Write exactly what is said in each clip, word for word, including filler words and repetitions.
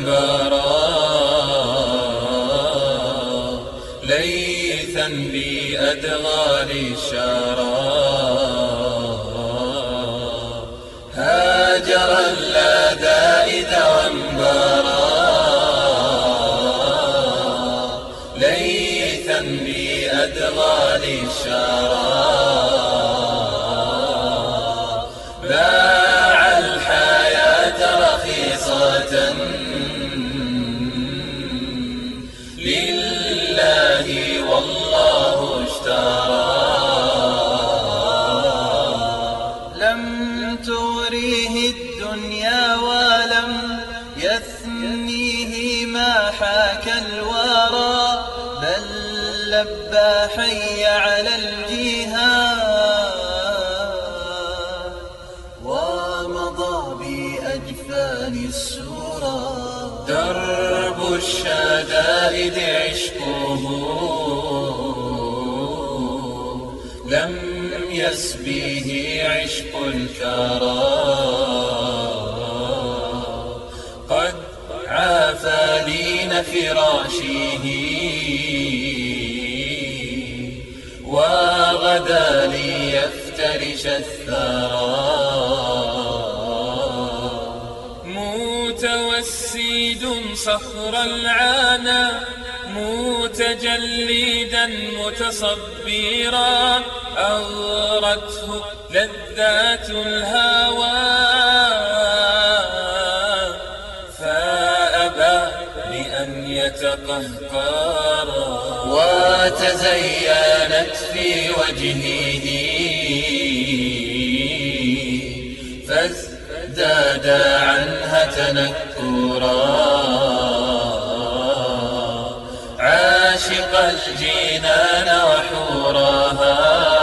وعنبرا ليثا بأدغال الشرى هاجر اللذائذ وانبرا ليثا بأدغال الشرى باع الحياة رخيصة لله والله اشترى لم تغريه الدنيا ولم يثنيه ما حاك الورى بل لبى حي على الجهاد ومضى بأجفان السورى درب الشدائد عشقه لم يسبيه عشق الكرى قد عافى لين فراشه وغدا ليفترش الثرى متوسد صخر العانى متجلدا متصبرا أغرته لذات الهوى فأبى لأن يتقهقرا وتزينت في وجهه فازداد عنها تنكرا عاشق الجنان وحورها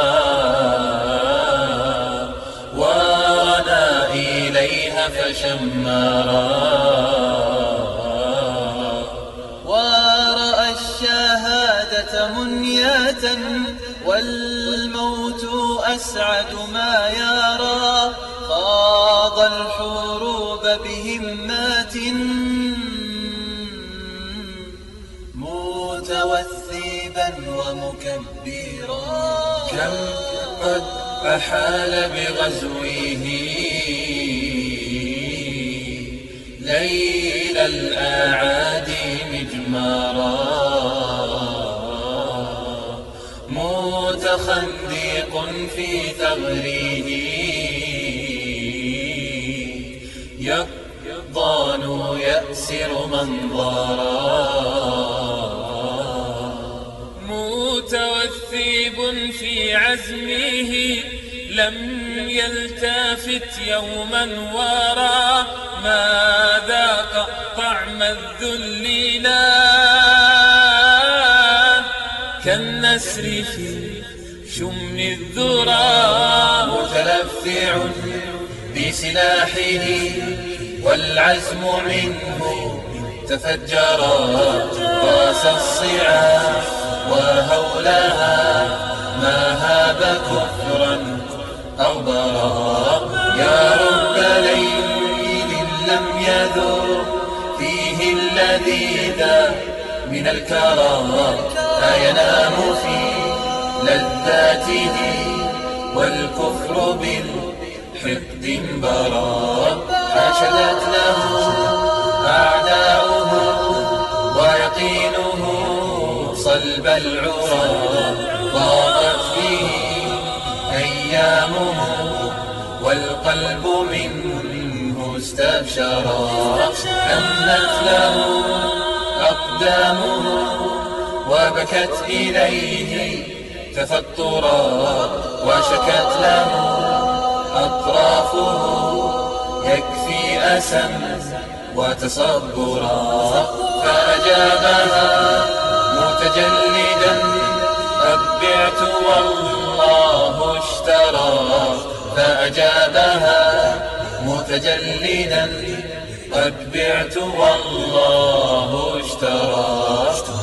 ورنا إليها فشمرا ورأى الشهادة منية والموت أسعد ما يرى خاض الحروب بهمات متوثبا ومكبرا كم قد أحال بغزوه ليل الأعادي مجمارا متخندق في ثغره يقضان يأسر منظرا متوثب في عزمه لم يلتفت يوما ورا ما ذاق طعم الذل لا كالنسر في شم الذرى متلفع بسلاحه والعزم منه تفجرا راس الصعاب وهولها ما هاب كفرا أو ضرا يا رب ليل لم يذر فيه اللذيذ من الكرى لا ينام في لذاته والكفر بالحقد برا حشدت له أعداؤه ويقينه صلب العرى ضاقت فيه أيامه والقلب منه استبشرا أمنت له أقدامه وبكت إليه تفطرا وشكت له أطرافه يكفي أسا وتصبرا فأجابها متجلدا قد بعت والله اشترى فأجابها متجلدا قد بعت والله اشترى